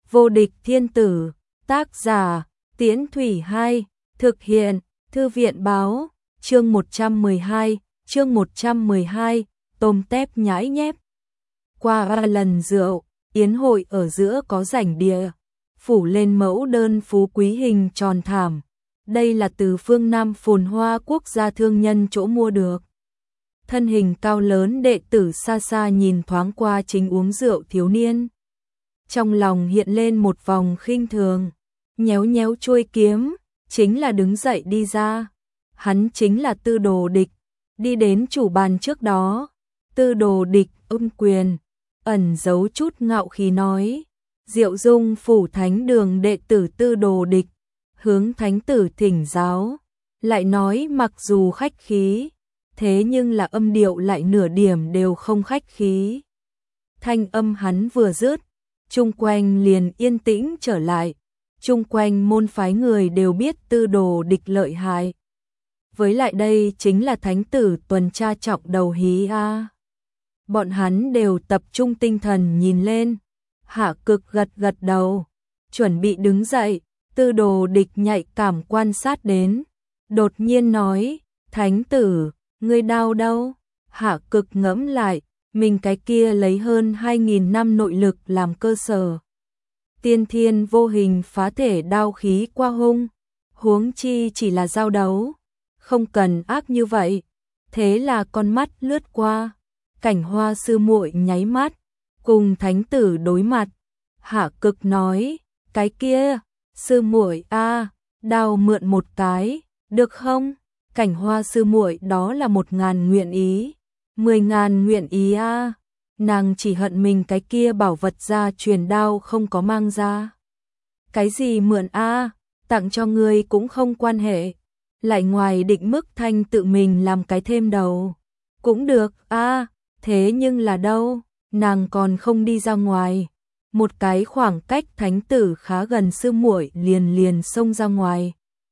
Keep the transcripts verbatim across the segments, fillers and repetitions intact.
Vô địch thiên tử, tác giả, Tiễn Thủy Hai, thực hiện, Thư viện báo, chương một trăm mười hai, chương một trăm mười hai, tôm tép nhãi nhép. Qua ba lần rượu, yến hội ở giữa có rảnh địa, phủ lên mẫu đơn phú quý hình tròn thảm. Đây là từ phương Nam phồn hoa quốc gia thương nhân chỗ mua được. Thân hình cao lớn đệ tử xa xa nhìn thoáng qua chính uống rượu thiếu niên. Trong lòng hiện lên một vòng khinh thường, nhéo nhéo chuôi kiếm, chính là đứng dậy đi ra. Hắn chính là Tư Đồ Địch, đi đến chủ bàn trước đó. Tư Đồ Địch ôm quyền, ẩn giấu chút ngạo khí nói: Diệu Dung phủ thánh đường đệ tử Tư Đồ Địch, hướng thánh tử thỉnh giáo. Lại nói mặc dù khách khí, thế nhưng là âm điệu lại nửa điểm đều không khách khí. Thanh âm hắn vừa dứt, chung quanh liền yên tĩnh trở lại. Chung quanh môn phái người đều biết Tư Đồ Địch lợi hại. Với lại đây chính là thánh tử tuần tra trọng đầu hí a. Bọn hắn đều tập trung tinh thần nhìn lên. Hạ Cực gật gật đầu, chuẩn bị đứng dậy. Tư Đồ Địch nhạy cảm quan sát đến, đột nhiên nói: Thánh tử, ngươi đao đâu? Hạ Cực ngẫm lại, mình cái kia lấy hơn hai nghìn năm nội lực làm cơ sở. Tiên thiên vô hình phá thể đao khí qua hung, huống chi chỉ là giao đấu, không cần ác như vậy. Thế là con mắt lướt qua, Cảnh Hoa sư muội nháy mắt, cùng thánh tử đối mặt. Hạ Cực nói: Cái kia, sư muội a, đao mượn một cái, được không? Cảnh Hoa sư muội đó là một ngàn nguyện ý, mười ngàn nguyện ý a. Nàng chỉ hận mình cái kia bảo vật gia truyền đao không có mang ra. Cái gì mượn a, tặng cho ngươi cũng không quan hệ, lại ngoài định mức thanh tự mình làm cái thêm đầu. Cũng được a, thế nhưng là đâu, nàng còn không đi ra ngoài. Một cái khoảng cách thánh tử khá gần sư muội liền liền xông ra ngoài.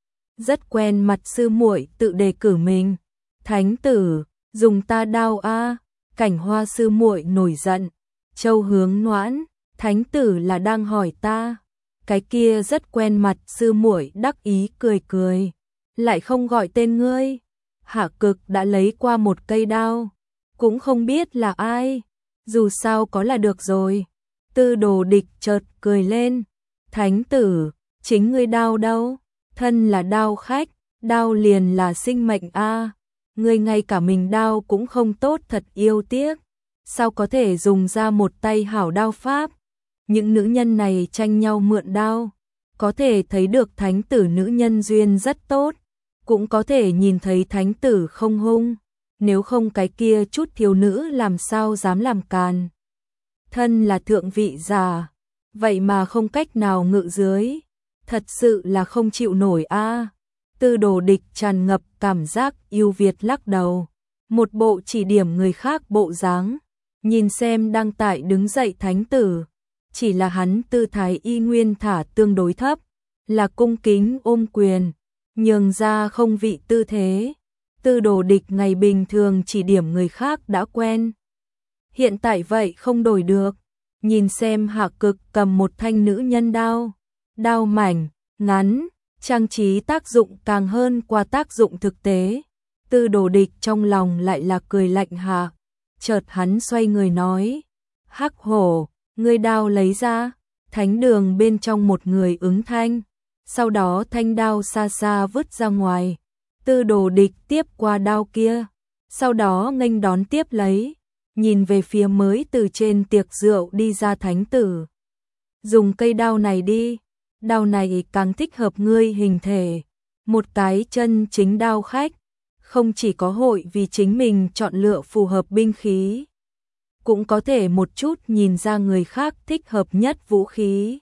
Rất quen mặt sư muội tự đề cử mình. Thánh tử, dùng ta đao a. Cảnh Hoa sư muội nổi giận. Châu Hướng Noãn, thánh tử là đang hỏi ta. Cái kia rất quen mặt sư muội đắc ý cười cười. Lại không gọi tên ngươi. Hạ Cực đã lấy qua một cây đao, cũng không biết là ai, dù sao có là được rồi. Tư Đồ Địch chợt cười lên: Thánh tử, chính ngươi đao đâu? Thân là đao khách, đao liền là sinh mệnh a. Ngươi ngay cả mình đao cũng không tốt thật yêu tiếc, sao có thể dùng ra một tay hảo đao pháp? Những nữ nhân này tranh nhau mượn đao, có thể thấy được thánh tử nữ nhân duyên rất tốt, cũng có thể nhìn thấy thánh tử không hung, nếu không cái kia chút thiếu nữ làm sao dám làm càn. Thân là thượng vị giả, vậy mà không cách nào ngự dưới, thật sự là không chịu nổi a. Tư Đồ Địch tràn ngập cảm giác yêu Việt lắc đầu, một bộ chỉ điểm người khác bộ dáng, nhìn xem đang tại đứng dậy thánh tử, chỉ là hắn tư thái y nguyên thả tương đối thấp, là cung kính ôm quyền, nhường ra không vị tư thế. Tư Đồ Địch ngày bình thường chỉ điểm người khác đã quen, hiện tại vậy không đổi được. Nhìn xem Hạ Cực cầm một thanh nữ nhân đao, đao mảnh, ngắn, trang trí tác dụng càng hơn qua tác dụng thực tế. Tư Đồ Địch trong lòng lại là cười lạnh hạ, chợt hắn xoay người nói: Hắc Hổ, ngươi đao lấy ra. Thánh đường bên trong một người ứng thanh, sau đó thanh đao xa xa vứt ra ngoài. Tư Đồ Địch tiếp qua đao kia, sau đó nghênh đón tiếp lấy, nhìn về phía mới từ trên tiệc rượu đi ra thánh tử: Dùng cây đao này đi, đao này càng thích hợp ngươi hình thể. Một cái chân chính đao khách, không chỉ có hội vì chính mình chọn lựa phù hợp binh khí, cũng có thể một chút nhìn ra người khác thích hợp nhất vũ khí.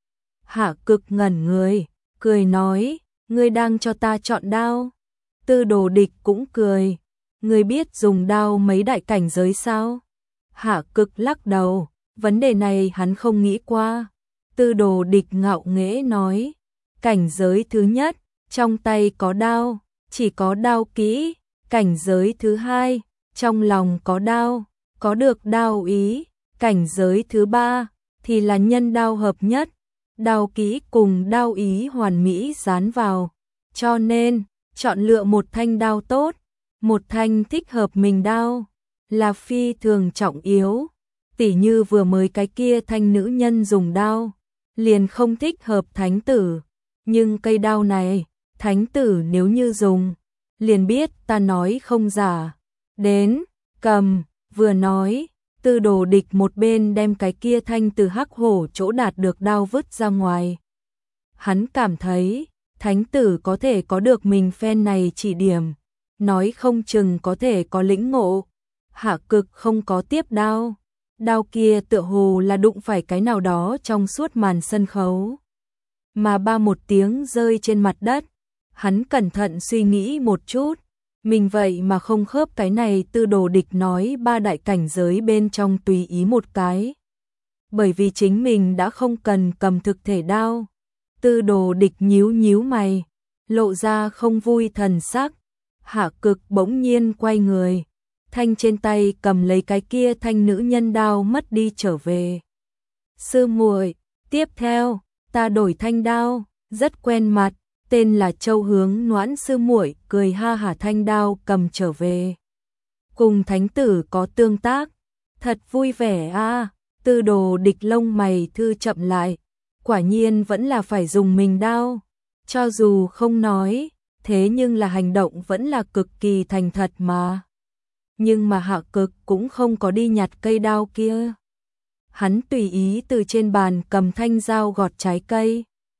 Hạ Cực ngẩn người, cười nói: Ngươi đang cho ta chọn đao? Tư Đồ Địch cũng cười: Ngươi biết dùng đao mấy đại cảnh giới sao? Hạ Cực lắc đầu, vấn đề này hắn không nghĩ qua. Tư Đồ Địch ngạo nghễ nói: Cảnh giới thứ nhất, trong tay có đao, chỉ có đao kỹ. Cảnh giới thứ hai, trong lòng có đao, có được đao ý. Cảnh giới thứ ba, thì là nhân đao hợp nhất, đao kỹ cùng đao ý hoàn mỹ dán vào, cho nên chọn lựa một thanh đao tốt, một thanh thích hợp mình đao là phi thường trọng yếu. Tỉ như vừa mới cái kia thanh nữ nhân dùng đao, liền không thích hợp thánh tử, nhưng cây đao này, thánh tử nếu như dùng, liền biết ta nói không giả. Đến, cầm, vừa nói, Tư Đồ Địch một bên đem cái kia thanh từ hắc hổ chỗ đạt được đao vứt ra ngoài. Hắn cảm thấy, thánh tử có thể có được mình phen này chỉ điểm, nói không chừng có thể có lĩnh ngộ. Hạ Cực không có tiếp đao, đao kia tựa hồ là đụng phải cái nào đó trong suốt màn sân khấu, mà ba một tiếng rơi trên mặt đất. Hắn cẩn thận suy nghĩ một chút, mình vậy mà không khớp cái này Tư Đồ Địch nói ba đại cảnh giới bên trong tùy ý một cái. Bởi vì chính mình đã không cần cầm thực thể đao. Tư Đồ Địch nhíu nhíu mày, lộ ra không vui thần sắc. Hạ Cực bỗng nhiên quay người, thanh trên tay cầm lấy cái kia thanh nữ nhân đao mất đi trở về. Sư muội, tiếp theo, ta đổi thanh đao, rất quen mặt, tên là Châu Hướng Noãn sư muội cười ha hả thanh đao cầm trở về. Cùng thánh tử có tương tác, thật vui vẻ a. À. Tư Đồ Địch lông mày thư chậm lại, quả nhiên vẫn là phải dùng mình đao, cho dù không nói, thế nhưng là hành động vẫn là cực kỳ thành thật mà. Nhưng mà Hạ Cực cũng không có đi nhặt cây đao kia. Hắn tùy ý từ trên bàn cầm thanh dao gọt trái cây,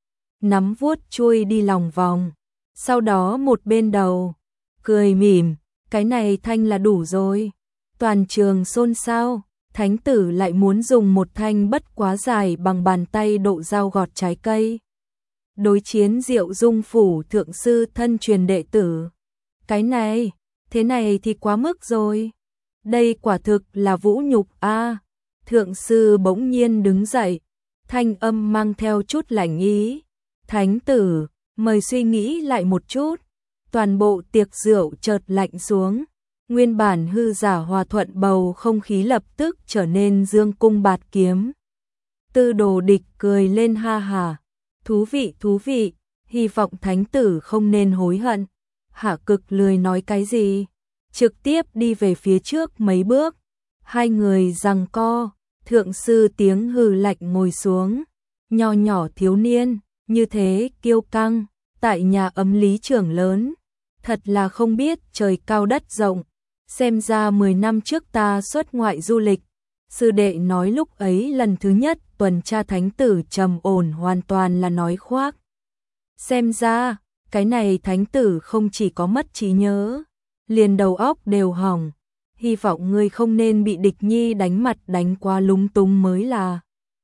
nắm vuốt chuôi đi lòng vòng, sau đó một bên đầu, cười mỉm, cái này thanh là đủ rồi. Toàn trường xôn xao, thánh tử lại muốn dùng một thanh bất quá dài bằng bàn tay độ dao gọt trái cây. Đối chiến Diệu Dung phủ thượng sư thân truyền đệ tử. Cái này, thế này thì quá mức rồi. Đây quả thực là vũ nhục a. À. Thượng sư bỗng nhiên đứng dậy, thanh âm mang theo chút lạnh ý. Thánh tử, mời suy nghĩ lại một chút. Toàn bộ tiệc rượu chợt lạnh xuống. Nguyên bản hư giả hòa thuận bầu không khí lập tức trở nên dương cung bạt kiếm. Tư Đồ Địch cười lên ha hà. Thú vị thú vị, hy vọng thánh tử không nên hối hận. Hạ Cực lười nói cái gì, trực tiếp đi về phía trước mấy bước. Hai người giằng co, thượng sư tiếng hừ lạnh ngồi xuống. Nho nhỏ thiếu niên, như thế kiêu căng, tại nhà ấm lý trưởng lớn. Thật là không biết trời cao đất rộng. Xem ra mười năm trước ta xuất ngoại du lịch, sư đệ nói lúc ấy lần thứ nhất tuần tra thánh tử trầm ổn hoàn toàn là nói khoác. Xem ra, cái này thánh tử không chỉ có mất trí nhớ, liền đầu óc đều hỏng. Hy vọng ngươi không nên bị địch nhi đánh mặt đánh qua lung tung mới là.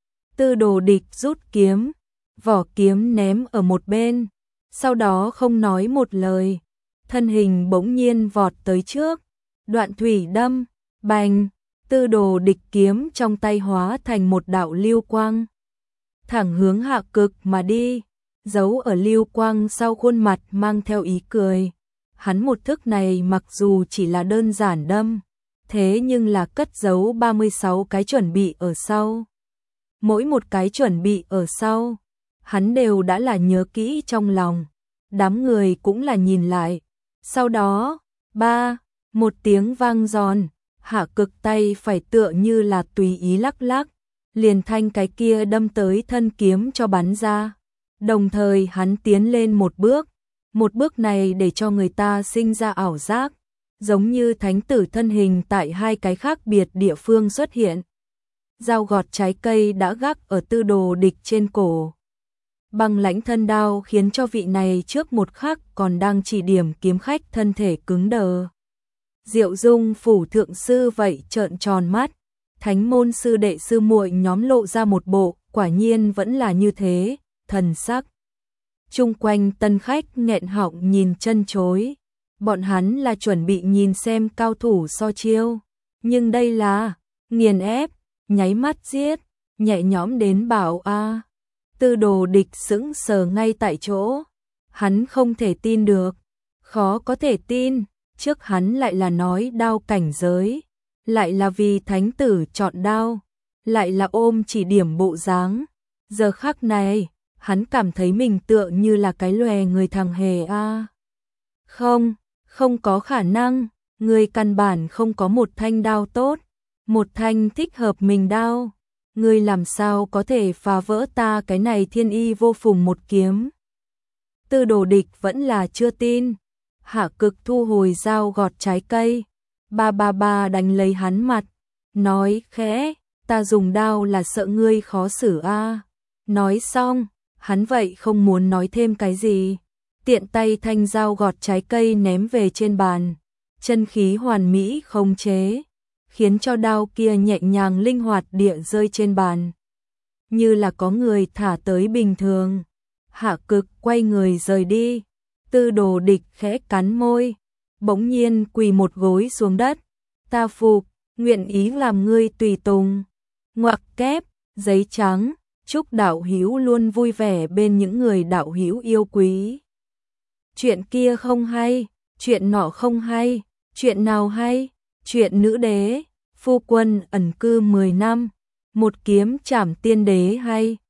Tư Đồ Địch rút kiếm, vỏ kiếm ném ở một bên, sau đó không nói một lời, thân hình bỗng nhiên vọt tới trước. Đoạn thủy đâm, bành, Tư Đồ Địch kiếm trong tay hóa thành một đạo lưu quang, thẳng hướng Hạ Cực mà đi, giấu ở lưu quang sau khuôn mặt mang theo ý cười. Hắn một thức này mặc dù chỉ là đơn giản đâm, thế nhưng là cất giấu ba mươi sáu cái chuẩn bị ở sau. Mỗi một cái chuẩn bị ở sau, hắn đều đã là nhớ kỹ trong lòng, đám người cũng là nhìn lại. Sau đó, ba một tiếng vang giòn, Hạ Cực tay phải tựa như là tùy ý lắc lắc, liền thanh cái kia đâm tới thân kiếm cho bắn ra. Đồng thời hắn tiến lên một bước, một bước này để cho người ta sinh ra ảo giác, giống như thánh tử thân hình tại hai cái khác biệt địa phương xuất hiện. Dao gọt trái cây đã gác ở Tư Đồ Địch trên cổ. Băng lãnh thân đao khiến cho vị này trước một khắc còn đang chỉ điểm kiếm khách thân thể cứng đờ. Diệu Dung phủ thượng sư vậy trợn tròn mắt, thánh môn sư đệ sư muội nhóm lộ ra một bộ, quả nhiên vẫn là như thế, thần sắc. Chung quanh tân khách nghẹn họng nhìn chân chối, bọn hắn là chuẩn bị nhìn xem cao thủ so chiêu, nhưng đây là nghiền ép, nháy mắt giết, nhẹ nhõm đến bảo a. Tư Đồ Địch sững sờ ngay tại chỗ, hắn không thể tin được, khó có thể tin. Trước hắn lại là nói đao cảnh giới, lại là vì thánh tử chọn đao, lại là ôm chỉ điểm bộ dáng. Giờ khắc này, hắn cảm thấy mình tựa như là cái lòe người thằng hề a. À. Không, không có khả năng, ngươi căn bản không có một thanh đao tốt, một thanh thích hợp mình đao. Ngươi làm sao có thể phá vỡ ta cái này thiên y vô phùng một kiếm? Tư Đồ Địch vẫn là chưa tin. Hạ Cực thu hồi dao gọt trái cây, ba ba ba đánh lấy hắn mặt, nói khẽ, ta dùng đao là sợ ngươi khó xử a. À. Nói xong, hắn vậy không muốn nói thêm cái gì, tiện tay thanh dao gọt trái cây ném về trên bàn, chân khí hoàn mỹ khống chế, khiến cho đao kia nhẹ nhàng linh hoạt địa rơi trên bàn, như là có người thả tới bình thường. Hạ Cực quay người rời đi, Tư Đồ Địch khẽ cắn môi, bỗng nhiên quỳ một gối xuống đất, ta phục, nguyện ý làm ngươi tùy tùng. Ngoặc kép, giấy trắng, chúc đạo hữu luôn vui vẻ bên những người đạo hữu yêu quý. Chuyện kia không hay, chuyện nọ không hay, chuyện nào hay? Chuyện nữ đế, phu quân ẩn cư mười năm, một kiếm trảm tiên đế hay.